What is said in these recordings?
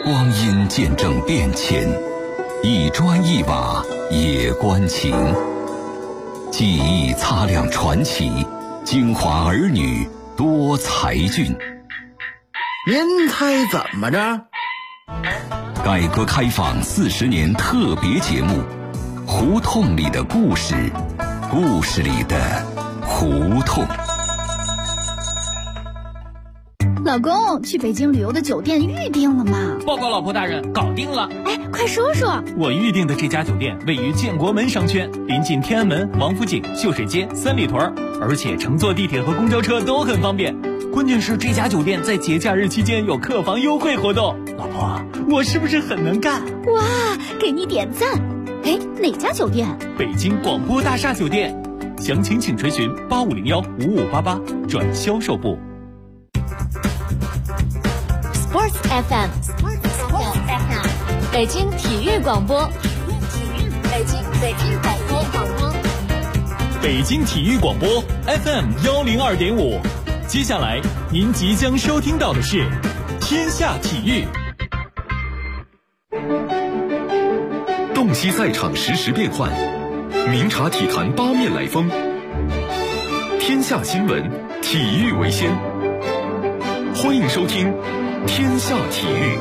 光阴见证变迁，一砖一瓦也关情。记忆擦亮传奇，京华儿女多才俊。 您猜怎么着？ 改革开放40年特别节目，胡同里的故事，故事里的胡同。 老公，去北京旅游的酒店预定了吗？ 报告老婆大人，搞定了。 哎，快说说。 我预定的这家酒店位于建国门商圈，临近天安门、王府井、秀水街、三里屯，而且乘坐地铁和公交车都很方便。关键是这家酒店在节假日期间有客房优惠活动。老婆，我是不是很能干？ 哇，给你点赞。哎，哪家酒店？ 北京广播大厦酒店。详情请垂询85015588转销售部。 Sports FM， 北京体育广播，北京广播， 北京体育广播 FM102.5。接下来您即将收听到的是天下体育。 洞悉赛场实时变幻，明察体坛八面来风。天下新闻，体育为先。欢迎收听天下体育。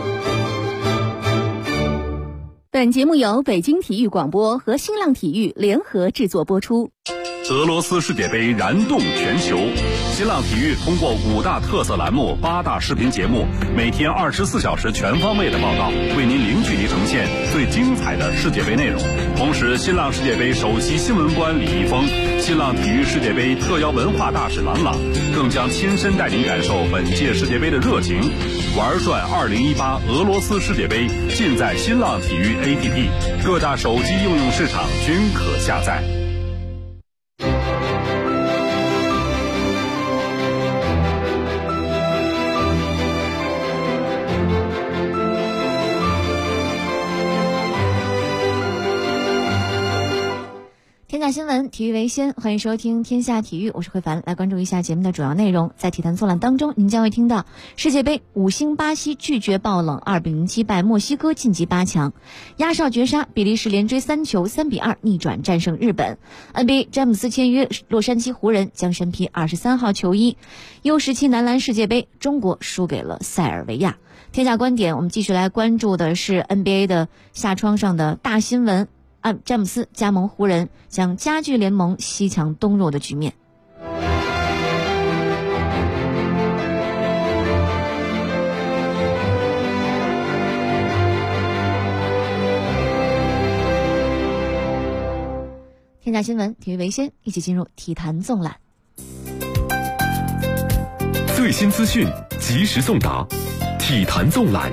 本节目由北京体育广播和新浪体育联合制作播出。 俄罗斯世界杯燃动全球，新浪体育通过5大特色栏目、8大视频节目，每天24小时全方位的报道，为您零距离呈现最精彩的世界杯内容。同时，新浪世界杯首席新闻官李易峰、新浪体育世界杯特邀文化大使郎朗，更将亲身带您感受本届世界杯的热情。玩转2018俄罗斯世界杯，尽在新浪体育 APP， 各大手机应用市场均可下载。 天下新闻，体育为先，欢迎收听天下体育，我是慧凡。来关注一下节目的主要内容。在体坛纵览当中，您将会听到世界杯5星巴西拒绝爆冷2比0击败墨西哥晋级8强，压哨绝杀，比利时连追3球3比2逆转战胜日本。 NBA 詹姆斯签约洛杉矶湖人，将身披23号球衣。U17男篮世界杯，中国输给了塞尔维亚。天下观点，我们继续来关注的是 NBA 的下窗上的大新闻，詹姆斯加盟湖人，将加剧联盟西强东弱的局面。天下新闻，体育为先，一起进入体坛纵览。 最新资讯，及时送达，体坛纵览。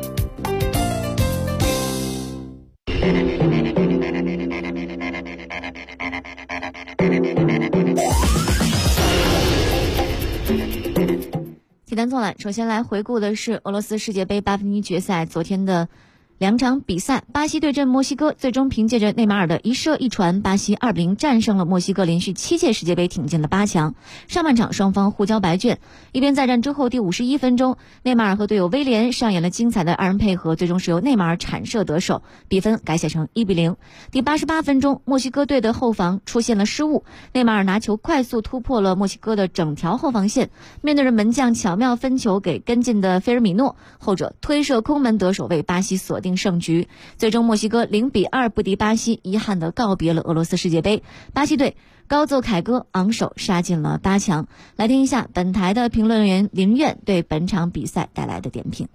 体坛纵览，首先来回顾的是俄罗斯世界杯1/8决赛昨天的2场比赛。巴西对阵墨西哥，最终凭借着内马尔的一射一传，巴西2比0战胜了墨西哥，连续7届世界杯挺进了8强。上半场双方互交白卷，一边再战之后，第51分钟，内马尔和队友威廉上演了精彩的2人配合，最终是由内马尔铲射得手，比分改写成1比0。第88分钟，墨西哥队的后防出现了失误，内马尔拿球快速突破了墨西哥的整条后防线，面对着门将巧妙分球给跟进的菲尔米诺，后者推射空门得手，为巴西锁定胜局。最终墨西哥0比2不敌巴西，遗憾地告别了俄罗斯世界杯。巴西队高奏凯歌，昂首杀进了8强。来听一下本台的评论员林苑对本场比赛带来的点评。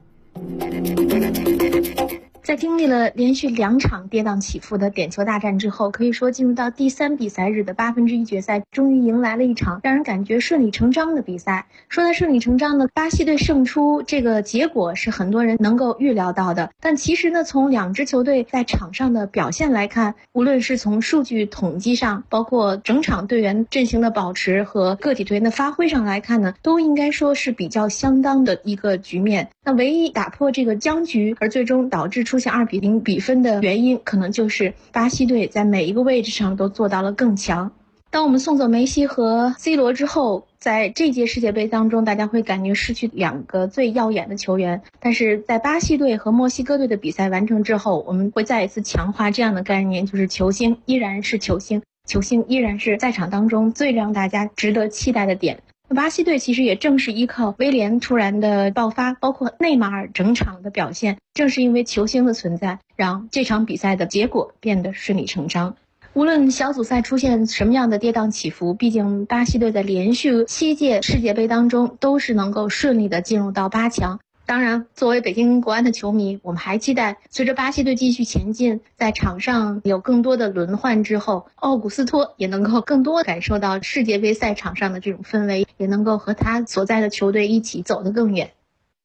在经历了连续2场跌宕起伏的点球大战之后，可以说进入到第3比赛日的1/8决赛，终于迎来了一场让人感觉顺理成章的比赛。说它顺理成章呢，巴西队胜出这个结果是很多人能够预料到的，但其实呢，从2支球队在场上的表现来看，无论是从数据统计上，包括整场队员阵型的保持和个体队员的发挥上来看呢，都应该说是比较相当的一个局面。那唯一打破这个僵局而最终导致出现2比0比分的原因，可能就是巴西队在每一个位置上都做到了更强。 当我们送走梅西和 C 罗之后，在这届世界杯当中，大家会感觉失去2个最耀眼的球员。但是在巴西队和墨西哥队的比赛完成之后，我们会再一次强化这样的概念，就是球星依然是球星，球星依然是赛场当中最让大家值得期待的点。巴西队其实也正是依靠威廉突然的爆发，包括内马尔整场的表现，正是因为球星的存在，让这场比赛的结果变得顺理成章。无论小组赛出现什么样的跌宕起伏，毕竟巴西队在连续7届世界杯当中都是能够顺利的进入到8强。当然，作为北京国安的球迷，我们还期待随着巴西队继续前进，在场上有更多的轮换之后，奥古斯托也能够更多感受到世界杯赛场上的这种氛围，也能够和他所在的球队一起走得更远。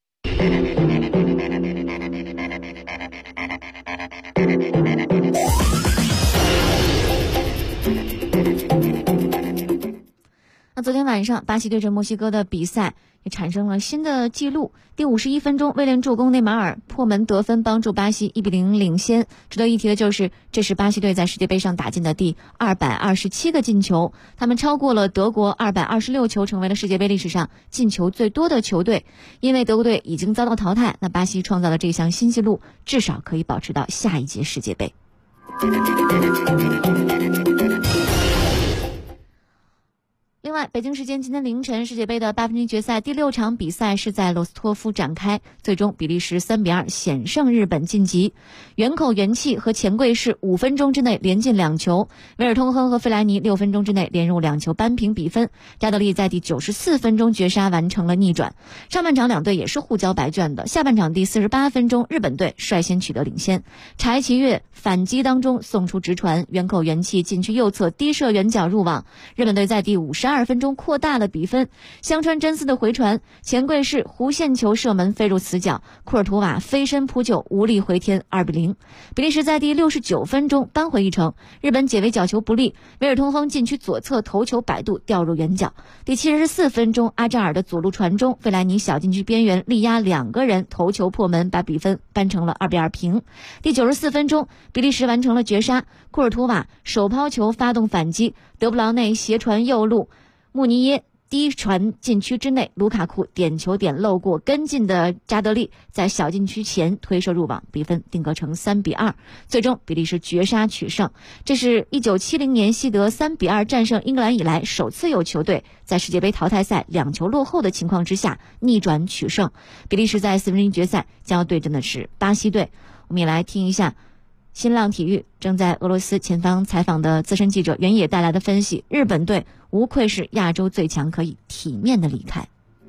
那昨天晚上巴西对阵墨西哥的比赛也产生了新的记录。第51分钟，威廉助攻内马尔破门得分，帮助巴西1-0领先。值得一提的就是，这是巴西队在世界杯上打进的第227个进球，他们超过了德国226球，成为了世界杯历史上进球最多的球队。因为德国队已经遭到淘汰，那巴西创造了这项新纪录，至少可以保持到下一届世界杯。另外，北京时间今天凌晨，世界杯的8分之一决赛第6场比赛是在罗斯托夫展开，最终比利时3-2险胜日本晋级。原口元气和钱贵士5分钟之内连进2球，维尔通亨和费莱尼6分钟之内连入2球扳平比分，扎德利在第94分钟绝杀完成了逆转。上半场两队也是互交白卷的，下半场第48分钟，日本队率先取得领先，柴崎岳反击当中送出直传，原口元气禁区右侧低射远角入网，日本队在第52分钟扩大了比分。香川真司的回传，钱贵士弧线球射门飞入死角，库尔图瓦飞身扑救无力回天，2-0。比利时在第69分钟扳回一城，日本解围角球不利，维尔通亨禁区左侧头球摆渡掉入远角。第74分钟，阿扎尔的左路传中，费莱尼小禁区边缘力压2个人头球破门，把比分扳成了2-2平。第94分钟，比利时完成了绝杀，库尔图瓦手抛球发动反击，德布劳内斜传右路，穆尼耶低传禁区之内，卢卡库点球点漏过跟进的加德利，在小禁区前推射入网，比分定格成3-2。最终比利时绝杀取胜，这是1970年西德3-2战胜英格兰以来首次有球队在世界杯淘汰赛2球落后的情况之下逆转取胜。比利时在4分之一决赛将要对阵的是巴西队。我们也来听一下新浪体育正在俄罗斯前方采访的资深记者原野带来的分析，日本队无愧是亚洲最强，可以体面的离开。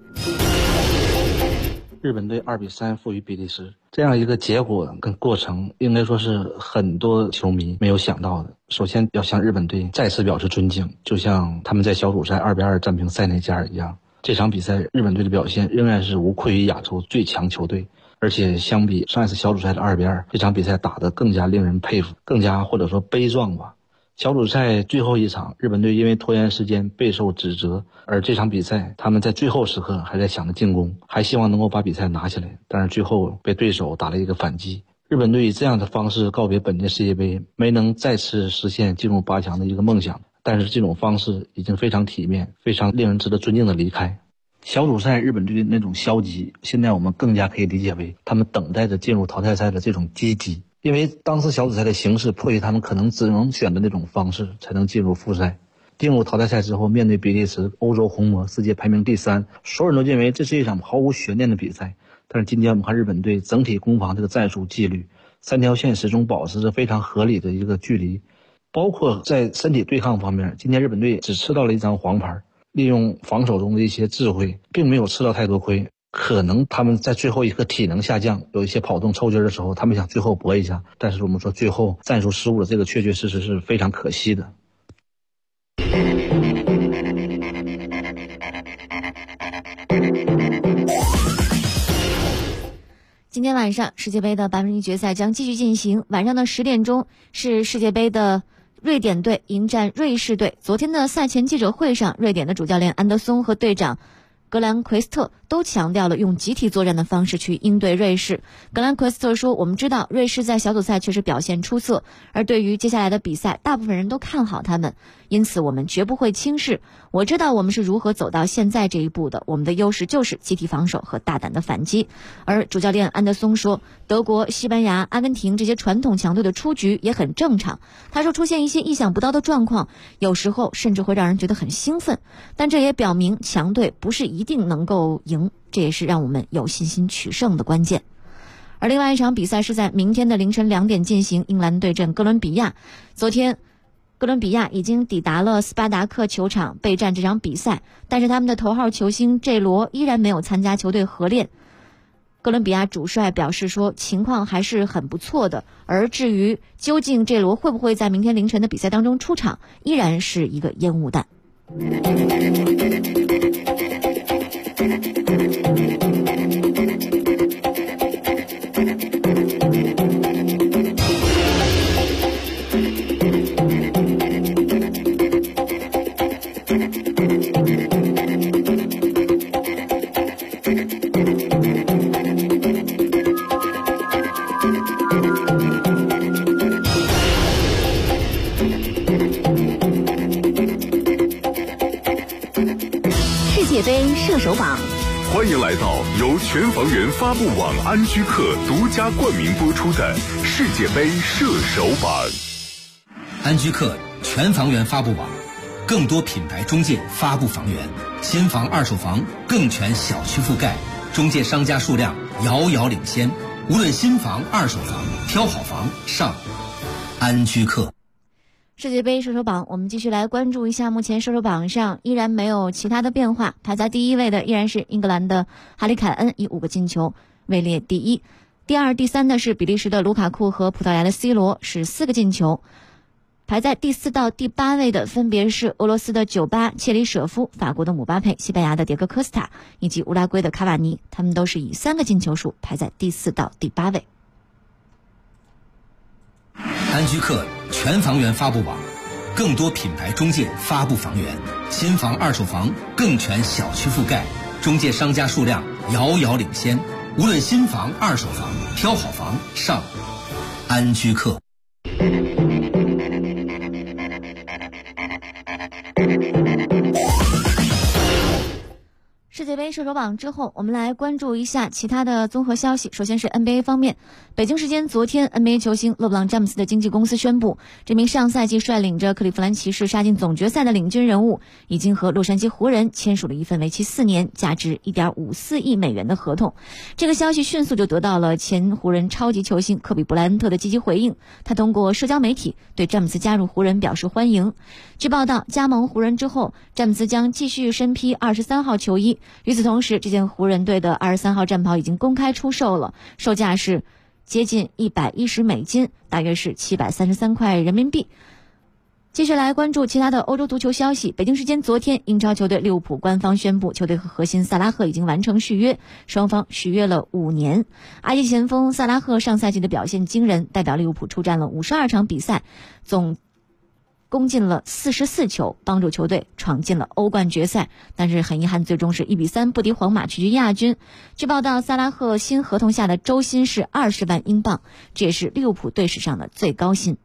日本队2-3负于比利时，这样一个结果跟过程应该说是很多球迷没有想到的。首先要向日本队再次表示尊敬，就像他们在小组赛2-2战平塞内加尔一样，这场比赛日本队的表现仍然是无愧于亚洲最强球队。而且相比上一次小组赛的2-2，这场比赛打得更加令人佩服，更加或者说悲壮吧。小组赛最后一场，日本队因为拖延时间备受指责，而这场比赛他们在最后时刻还在想着进攻，还希望能够把比赛拿下来，但是最后被对手打了一个反击。日本队以这样的方式告别本届世界杯，没能再次实现进入8强的一个梦想，但是这种方式已经非常体面，非常令人值得尊敬的离开。小组赛日本队的那种消极，现在我们更加可以理解为他们等待着进入淘汰赛的这种积极，因为当时小组赛的形势迫于他们可能只能选的那种方式才能进入复赛。进入淘汰赛之后，面对比利时，欧洲红魔，世界排名第3，所有人都认为这是一场毫无悬念的比赛。但是今天我们看日本队整体攻防这个战术纪律，3条线始终保持着非常合理的一个距离，包括在身体对抗方面，今天日本队只吃到了1张黄牌，利用防守中的一些智慧，并没有吃到太多亏。可能他们在最后一刻体能下降，有一些跑动抽筋的时候，他们想最后搏一下，但是我们说最后战术失误的这个确确实实是非常可惜的。 今天晚上世界杯的8分之一决赛将继续进行，晚上的10点钟是世界杯的瑞典队迎战瑞士队。昨天的赛前记者会上，瑞典的主教练安德松和队长格兰奎斯特都强调了用集体作战的方式去应对瑞士。格兰奎斯特说，我们知道瑞士在小组赛确实表现出色，而对于接下来的比赛，大部分人都看好他们，因此我们绝不会轻视。我知道我们是如何走到现在这一步的，我们的优势就是集体防守和大胆的反击。而主教练安德松说，德国、西班牙、阿根廷这些传统强队的出局也很正常。他说，出现一些意想不到的状况，有时候甚至会让人觉得很兴奋，但这也表明强队不是一定能够赢，这也是让我们有信心取胜的关键。而另外一场比赛是在明天的凌晨2点进行，英格兰对阵哥伦比亚。昨天哥伦比亚已经抵达了斯巴达克球场备战这场比赛，但是他们的头号球星这罗依然没有参加球队合练。哥伦比亚主帅表示说，情况还是很不错的，而至于究竟这罗会不会在明天凌晨的比赛当中出场，依然是一个烟雾弹。 世界杯射手榜， 欢迎来到由全房源发布网安居客独家冠名播出的世界杯射手榜。 安居客全房源发布网，更多品牌中介发布房源，新房二手房更全小区覆盖，中介商家数量遥遥领先，无论新房二手房，挑好房上安居客。 世界杯射手榜，我们继续来关注一下，目前射手榜上依然没有其他的变化，排在第一位的依然是英格兰的哈里凯恩，以5个进球位列第一。第二、第三的是比利时的卢卡库和葡萄牙的 C 罗，是4个进球。排在第4到第8位的分别是俄罗斯的酒吧切里舍夫、法国的姆巴佩、西班牙的迭戈科斯塔以及乌拉圭的卡瓦尼，他们都是以3个进球数排在第4到第8位。 安居客全房源发布网，更多品牌中介发布房源，新房二手房更全小区覆盖，中介商家数量遥遥领先，无论新房二手房，挑好房上安居客。 世界杯射手榜之后，我们来关注一下其他的综合消息。首先是 NBA 方面，北京时间昨天 NBA 球星勒布朗詹姆斯的经纪公司宣布，这名上赛季率领着克利夫兰骑士杀进总决赛的领军人物，已经和洛杉矶湖人签署了一份为期4年、价值1.54亿美元的合同。这个消息迅速就得到了前湖人超级球星科比布莱恩特的积极回应，他通过社交媒体对詹姆斯加入湖人表示欢迎。据报道，加盟湖人之后，詹姆斯将继续身披23号球衣。与此同时，这件湖人队的23号战袍已经公开出售了，售价是接近110美金，大约是733块人民币。继续来关注其他的欧洲足球消息。北京时间昨天，英超球队利物浦官方宣布，球队和核心萨拉赫已经完成续约，双方续约了5年。阿基前锋萨拉赫上赛季的表现惊人，代表利物浦出战了52场比赛，总攻进了44球，帮助球队闯进了欧冠决赛，但是很遗憾，最终是1-3不敌皇马，屈居亚军。据报道，萨拉赫新合同下的周薪是20万英镑，这也是利物浦队史上的最高薪。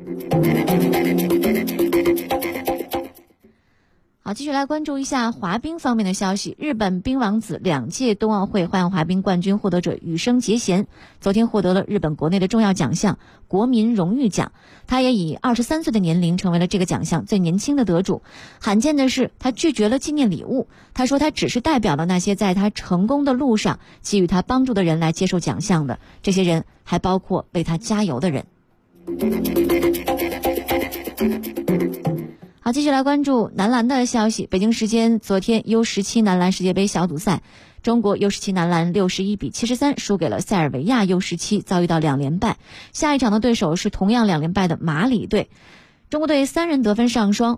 好，继续来关注一下滑冰方面的消息。日本冰王子2届冬奥会花样滑冰冠军获得者羽生结弦，昨天获得了日本国内的重要奖项国民荣誉奖。他也以23岁的年龄成为了这个奖项最年轻的得主。罕见的是，他拒绝了纪念礼物。他说，他只是代表了那些在他成功的路上给予他帮助的人来接受奖项的，这些人还包括为他加油的人。好，继续来关注男篮的消息。北京时间昨天 U17 男篮世界杯小组赛，中国 U17 男篮61-73输给了塞尔维亚 U17， 遭遇到2连败。下一场的对手是同样2连败的马里队。中国队3人得分上双，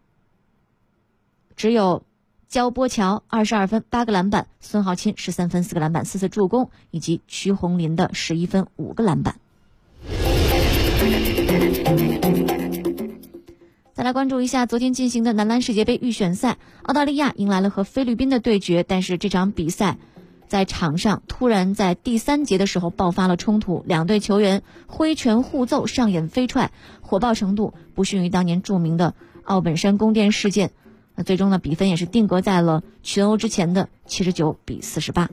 只有焦波乔22分8个篮板，孙浩钦13分4个篮板4次助攻，以及曲红林的11分5个篮板。 再来关注一下昨天进行的男篮世界杯预选赛，澳大利亚迎来了和菲律宾的对决，但是这场比赛在场上突然在第3节的时候爆发了冲突，两队球员挥拳互揍，上演飞踹，火爆程度不逊于当年著名的奥本山宫殿事件。那最终呢，比分也是定格在了群殴之前的79-48。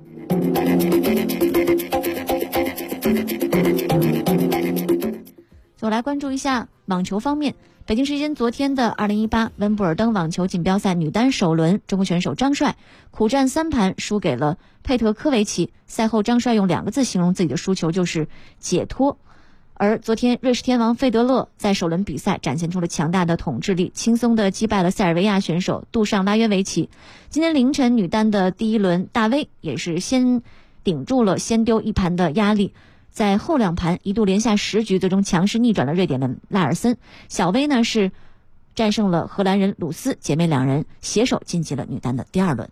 我来关注一下网球方面。北京时间昨天的2018温布尔登网球锦标赛女单首轮，中国选手张帅苦战3盘输给了佩特科维奇。赛后张帅用2个字形容自己的输球，就是解脱。而昨天瑞士天王费德勒在首轮比赛展现出了强大的统治力，轻松地击败了塞尔维亚选手杜尚拉约维奇。今天凌晨女单的第一轮，大威也是先顶住了先丢1盘的压力，在后2盘一度连下10局，最终强势逆转了瑞典的拉尔森。小威呢是战胜了荷兰人鲁斯，姐妹2人携手晋级了女单的第2轮。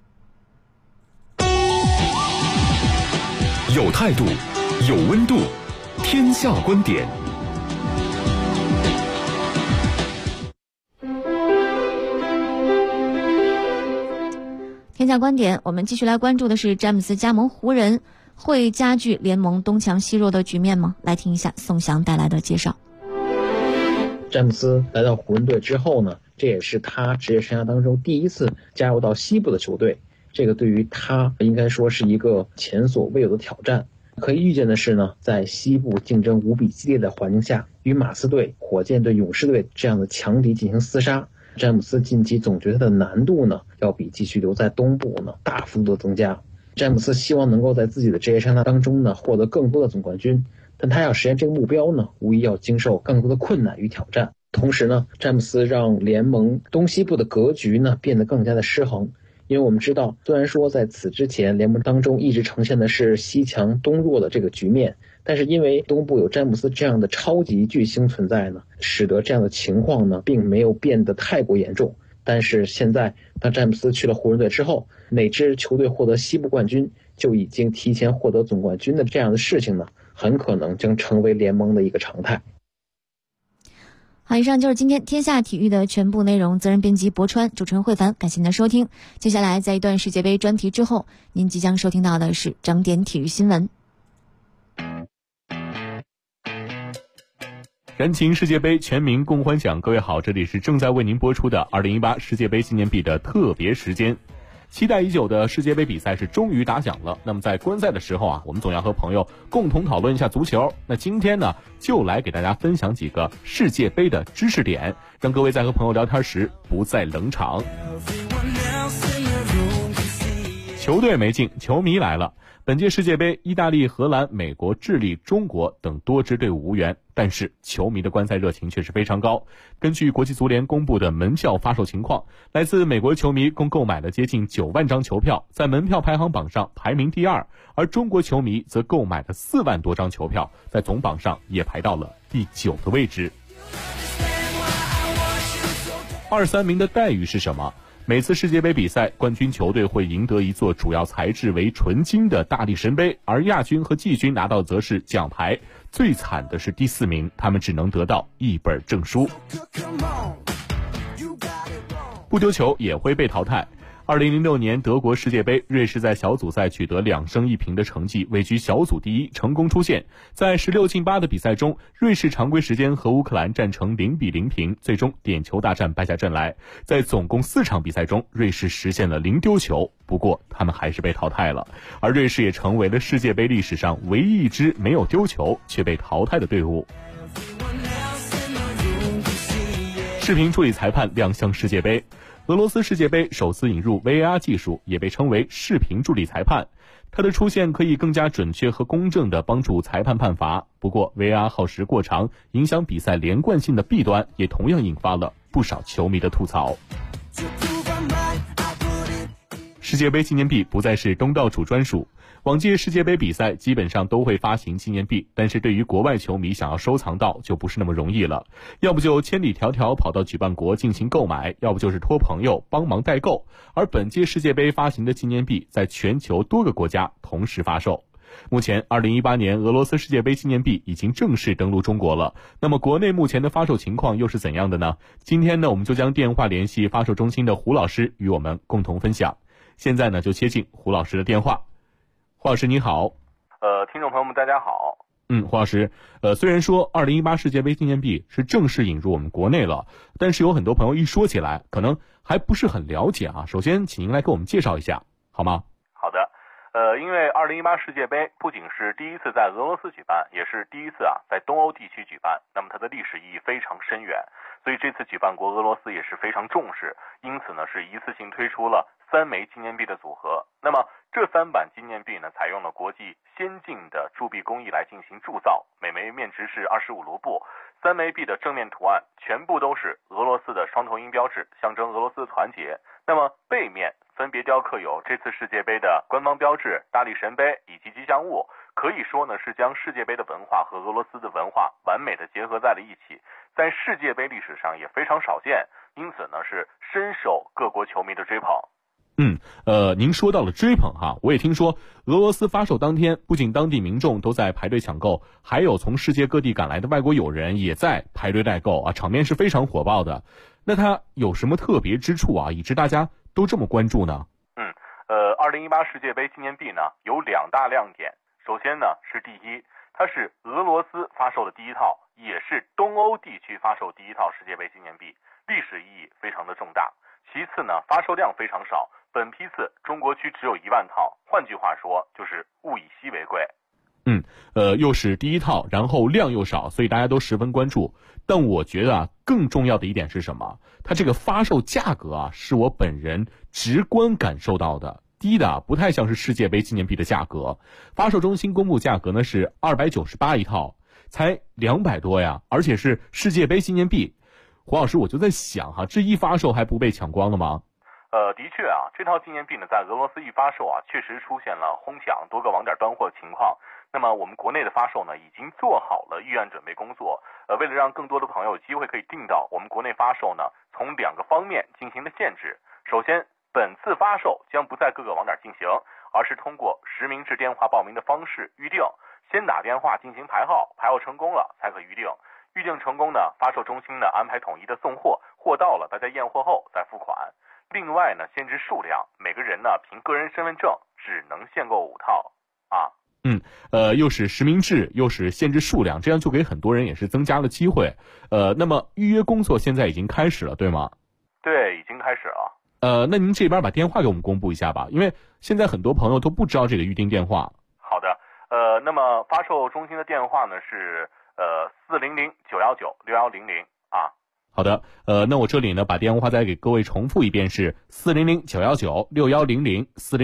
有态度，有温度，天下观点。 天下观点，我们继续来关注的是詹姆斯加盟湖人会加剧联盟东强西弱的局面吗？来听一下宋翔带来的介绍。 詹姆斯来到湖人队之后呢，这也是他职业生涯当中第一次加入到西部的球队，这个对于他应该说是一个前所未有的挑战。可以预见的是呢，在西部竞争无比激烈的环境下，与马刺队、火箭队、勇士队这样的强敌进行厮杀，詹姆斯晋级总决赛的难度呢，要比继续留在东部呢大幅度的增加。詹姆斯希望能够在自己的职业生涯当中呢获得更多的总冠军，但他要实现这个目标呢，无疑要经受更多的困难与挑战。同时呢，詹姆斯让联盟东西部的格局呢变得更加的失衡。因为我们知道，虽然说在此之前联盟当中一直呈现的是西强东弱的这个局面，但是因为东部有詹姆斯这样的超级巨星存在呢，使得这样的情况呢并没有变得太过严重。但是现在当詹姆斯去了湖人队之后，哪支球队获得西部冠军就已经提前获得总冠军的这样的事情呢，很可能将成为联盟的一个常态。 好，以上就是今天天下体育的全部内容，责任编辑博川，主持人慧凡，感谢您的收听。接下来在一段世界杯专题之后，您即将收听到的是整点体育新闻。 燃情世界杯，全民共欢享。各位好，这里是正在为您播出的2018世界杯纪念币的特别时间。期待已久的世界杯比赛是终于打响了。那么在观赛的时候啊，我们总要和朋友共同讨论一下足球。那今天呢，就来给大家分享几个世界杯的知识点，让各位在和朋友聊天时不再冷场。球队没进，球迷来了。本届世界杯，意大利、荷兰、美国、智利、中国等多支队伍无缘，但是球迷的观赛热情却是非常高。根据国际足联公布的门票发售情况，来自美国球迷共购买了接近9万张球票，在门票排行榜上排名第2，而中国球迷则购买了4万多张球票，在总榜上也排到了第9的位置。2、3名的待遇是什么？每次世界杯比赛，冠军球队会赢得一座主要材质为纯金的大力神杯，而亚军和季军拿到则是奖牌。最惨的是第4名，他们只能得到一本证书。不丢球也会被淘汰。2006年德国世界杯，瑞士在小组赛取得2胜1平的成绩，位居小组第1，成功出线。在16进8的比赛中，瑞士常规时间和乌克兰战成0-0平，最终点球大战败下阵来。在总共4场比赛中，瑞士实现了0丢球，不过他们还是被淘汰了。而瑞士也成为了世界杯历史上唯一一支没有丢球却被淘汰的队伍。视频处理裁判亮相世界杯。俄罗斯世界杯首次引入 VAR 技术，也被称为视频助理裁判。它的出现可以更加准确和公正地帮助裁判判罚。不过 VAR 耗时过长，影响比赛连贯性的弊端也同样引发了不少球迷的吐槽。世界杯纪念币不再是东道主专属。往届世界杯比赛基本上都会发行纪念币，但是对于国外球迷想要收藏到就不是那么容易了，要不就千里迢迢跑到举办国进行购买，要不就是托朋友帮忙代购。而本届世界杯发行的纪念币在全球多个国家同时发售。 目前2018年俄罗斯世界杯纪念币已经正式登陆中国了。那么国内目前的发售情况又是怎样的呢？今天呢，我们就将电话联系发售中心的胡老师与我们共同分享。现在呢，就接进胡老师的电话。胡老师你好。 听众朋友们大家好。 胡老师，虽然说2018世界杯纪念币是正式引入我们国内了，但是有很多朋友一说起来，可能还不是很了解啊。首先，请您来给我们介绍一下，好吗？ 好的，因为2018世界杯不仅是第一次在俄罗斯举办，也是第一次在东欧地区举办，那么它的历史意义非常深远，所以这次举办国俄罗斯也是非常重视，因此呢是一次性推出了3枚纪念币的组合。那么这3版纪念币呢，采用了国际先进的铸币工艺来进行铸造，每枚面值是25卢布。3枚币的正面图案全部都是俄罗斯的双头鹰标志，象征俄罗斯的团结。那么背面分别雕刻有这次世界杯的官方标志、大力神杯以及吉祥物，可以说呢是将世界杯的文化和俄罗斯的文化完美的结合在了一起，在世界杯历史上也非常少见，因此呢是深受各国球迷的追捧。 您说到了追捧哈，我也听说俄罗斯发售当天，不仅当地民众都在排队抢购，还有从世界各地赶来的外国友人也在排队代购啊，场面是非常火爆的。那它有什么特别之处啊，以致大家都这么关注呢 ？2018世界杯纪念币呢有2大亮点。首先呢是第一，它是俄罗斯发售的第一套，也是东欧地区发售第一套世界杯纪念币，历史意义非常的重大。其次呢，发售量非常少，本批次中国区只有1万套，换句话说就是物以稀为贵。 又是第一套，然后量又少，所以大家都十分关注。但我觉得更重要的一点是什么？它这个发售价格是我本人直观感受到的，低的不太像是世界杯纪念币的价格。发售中心公布价格呢是298一套，才200多呀，而且是世界杯纪念币。胡老师，我就在想这一发售还不被抢光了吗？ 的确这套纪念币呢，在俄罗斯一发售确实出现了哄抢，多个网点断货情况。那么我们国内的发售呢，已经做好了预案准备工作。为了让更多的朋友有机会可以订到，我们国内发售呢，从2个方面进行了限制。首先，本次发售将不在各个网点进行，而是通过实名制电话报名的方式预定，先打电话进行排号，排号成功了才可预定。预定成功呢，发售中心呢安排统一的送货，货到了大家验货后再付款。另外呢，限制数量，每个人呢凭个人身份证只能限购5套又是实名制，又是限制数量，这样就给很多人也是增加了机会。那么预约工作现在已经开始了，对吗？ 对，已经开始了。 那您这边把电话给我们公布一下吧，因为现在很多朋友都不知道这个预订电话。 好的，那么发售中心的电话呢是400-919-6100 好的，那我这里呢把电话再给各位重复一遍，是400-919-6100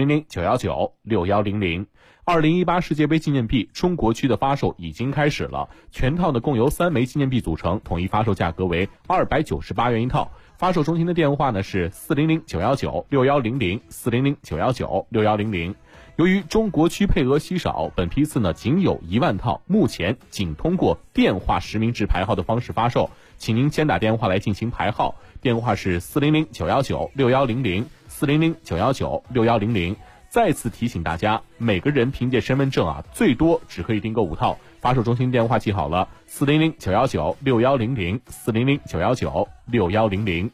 400-919-6100。2018世界杯纪念币中国区的发售已经开始了，全套呢共由3枚纪念币组成，统一发售价格为298元一套。发售中心的电话呢是400-919-6100 400-919-6100。由于中国区配额稀少，本批次呢仅有1万套，目前仅通过电话实名制排号的方式发售，请您先打电话来进行排号，电话是400-919-6100 400-919-6100。再次提醒大家，每个人凭借身份证最多只可以订购5套。发售中心电话记好了，400-919-6100 400-919-6100。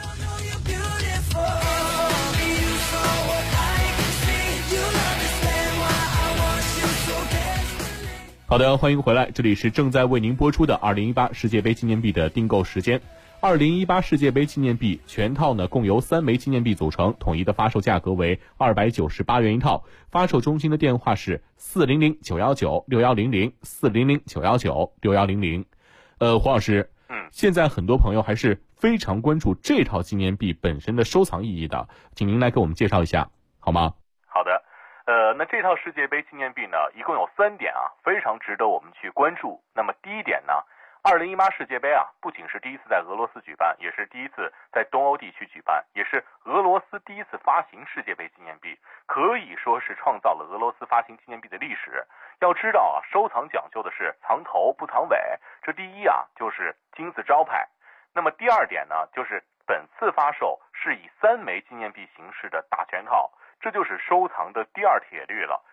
好的，欢迎回来，这里是正在为您播出的2018世界杯纪念币的订购时间。2018世界杯纪念币全套呢共由3枚纪念币组成，统一的发售价格为298元一套。发售中心的电话是400-919-6100 400-919-6100。胡老师，现在很多朋友还是非常关注这套纪念币本身的收藏意义的，请您来给我们介绍一下好吗？ 好的，那这套世界杯纪念币呢，一共有3点非常值得我们去关注。那么第一点呢，2018世界杯不仅是第一次在俄罗斯举办，也是第一次在东欧地区举办，也是俄罗斯第一次发行世界杯纪念币，可以说是创造了俄罗斯发行纪念币的历史。要知道收藏讲究的是藏头不藏尾，这第一就是金字招牌。那么第二点呢，就是本次发售是以3枚纪念币形式的大全套，这就是收藏的第2铁律了。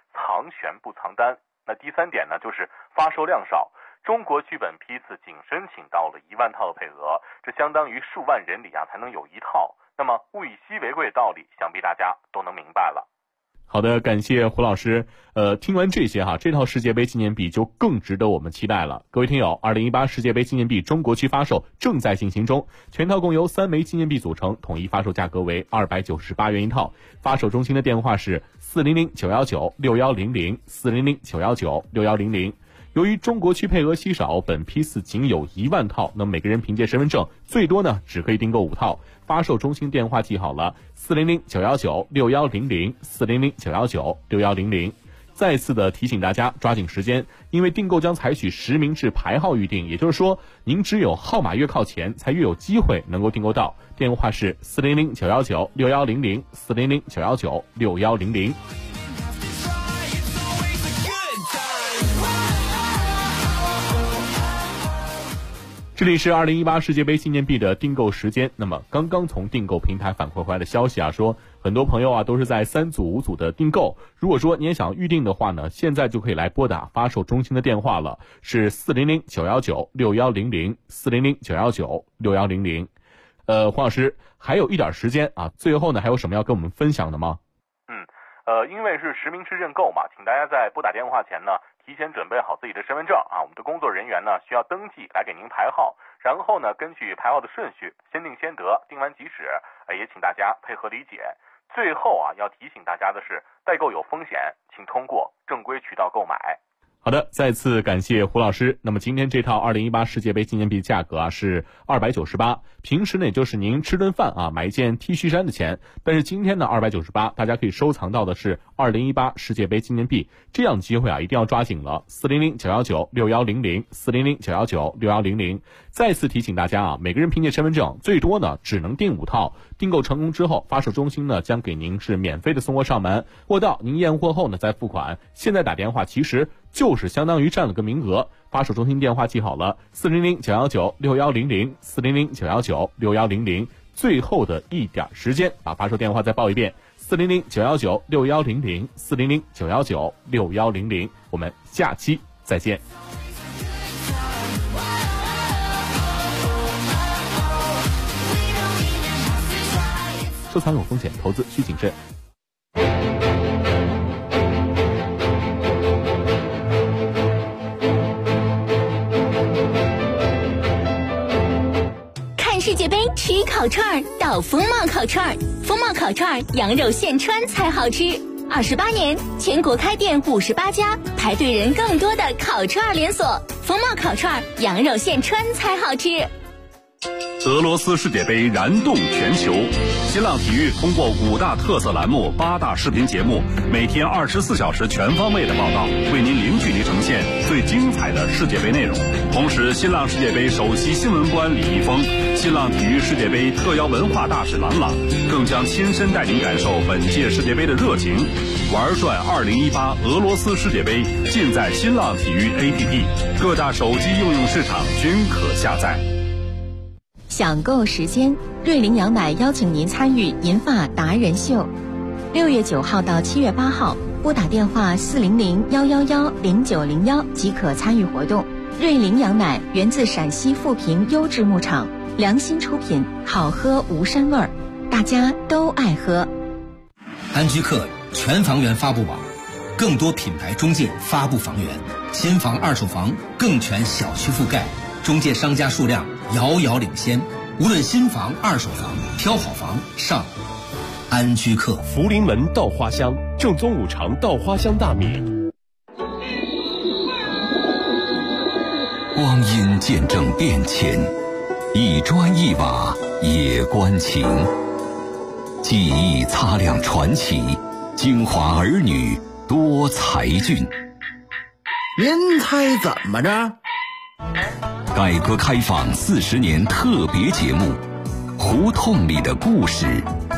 藏权不藏单。那第3点呢，就是发售量少。中国剧本批次仅申请到了1万套的配额，这相当于数万人里才能有1套。那么物以稀为贵的道理，想必大家都能明白了。 好的，感谢胡老师。听完这些这套世界杯纪念币就更值得我们期待了。各位听友，2018世界杯纪念币中国区发售正在进行中，全套共由3枚纪念币组成，统一发售价格为298元一套。发售中心的电话是400-919-6100 400-919-6100。由于中国区配额稀少，本批次仅有1万套，那么每个人凭借身份证最多呢只可以订购5套。发售中心电话记好了，400-919-6100 400-919-6100。再次的提醒大家抓紧时间，因为订购将采取实名制排号预订，也就是说您只有号码越靠前才越有机会能够订购到。电话是400-919-6100 400-919-6100。这里是2018世界杯纪念币的订购时间。那么刚刚从订购平台反馈回来的消息说很多朋友都是在3组5组的订购。如果说你也想预定的话呢，现在就可以来拨打发售中心的电话了，是400-919-6100 400-919-6100。黄老师还有一点时间最后呢还有什么要跟我们分享的吗？ 因为是实名制认购嘛，请大家在拨打电话前呢提前准备好自己的身份证我们的工作人员呢需要登记来给您排号，然后呢根据排号的顺序先定先得，定完即止，也请大家配合理解。最后要提醒大家的是，代购有风险，请通过正规渠道购买。 好的，再次感谢胡老师。那么今天这套2018世界杯纪念币价格是298，平时呢也就是您吃顿饭买一件 T 恤衫的钱。但是今天呢298，大家可以收藏到的是2018世界杯纪念币，这样的机会一定要抓紧了。400-919-6100 400-919-6100。再次提醒大家每个人凭借身份证最多呢只能订5套。订购成功之后，发售中心呢将给您是免费的送货上门，货到您验货后呢再付款。现在打电话其实就是相当于占了个名额。发售中心电话记好了，400-919-6100 400-919-6100。最后的一点时间，把发售电话再报一遍，400-919-6100 400-919-6100。我们下期再见。收藏有风险，投资需谨慎。 看世界杯吃烤串到风貌烤串，风貌烤串羊肉现穿才好吃。28年，全国开店58家，排队人更多的烤串连锁。风貌烤串羊肉现穿才好吃。 俄罗斯世界杯燃动全球，新浪体育通过5大特色栏目、8大视频节目，每天24小时全方位的报道，为您零距离呈现最精彩的世界杯内容。同时，新浪世界杯首席新闻官李易峰、新浪体育世界杯特邀文化大使郎朗，更将亲身带您感受本届世界杯的热情。玩转2018俄罗斯世界杯，尽在新浪体育 APP， 各大手机应用市场均可下载。 享购时间，瑞麟羊奶邀请您参与银发达人秀，6月9号到7月8号，拨打电话400-111-0901即可参与活动。瑞麟羊奶源自陕西富平优质牧场，良心出品，好喝无膻味儿，大家都爱喝。 安居客全房源发布网，更多品牌中介发布房源，新房二手房更全小区覆盖，中介商家数量遥遥领先，无论新房二手房，挑好房上安居客。 福临门稻花香，正宗五常稻花香大米。 光阴见证变迁，一砖一瓦也关情。记忆擦亮传奇，京华儿女多才俊。 您猜怎么着？ 改革开放40年特别节目《胡同里的故事》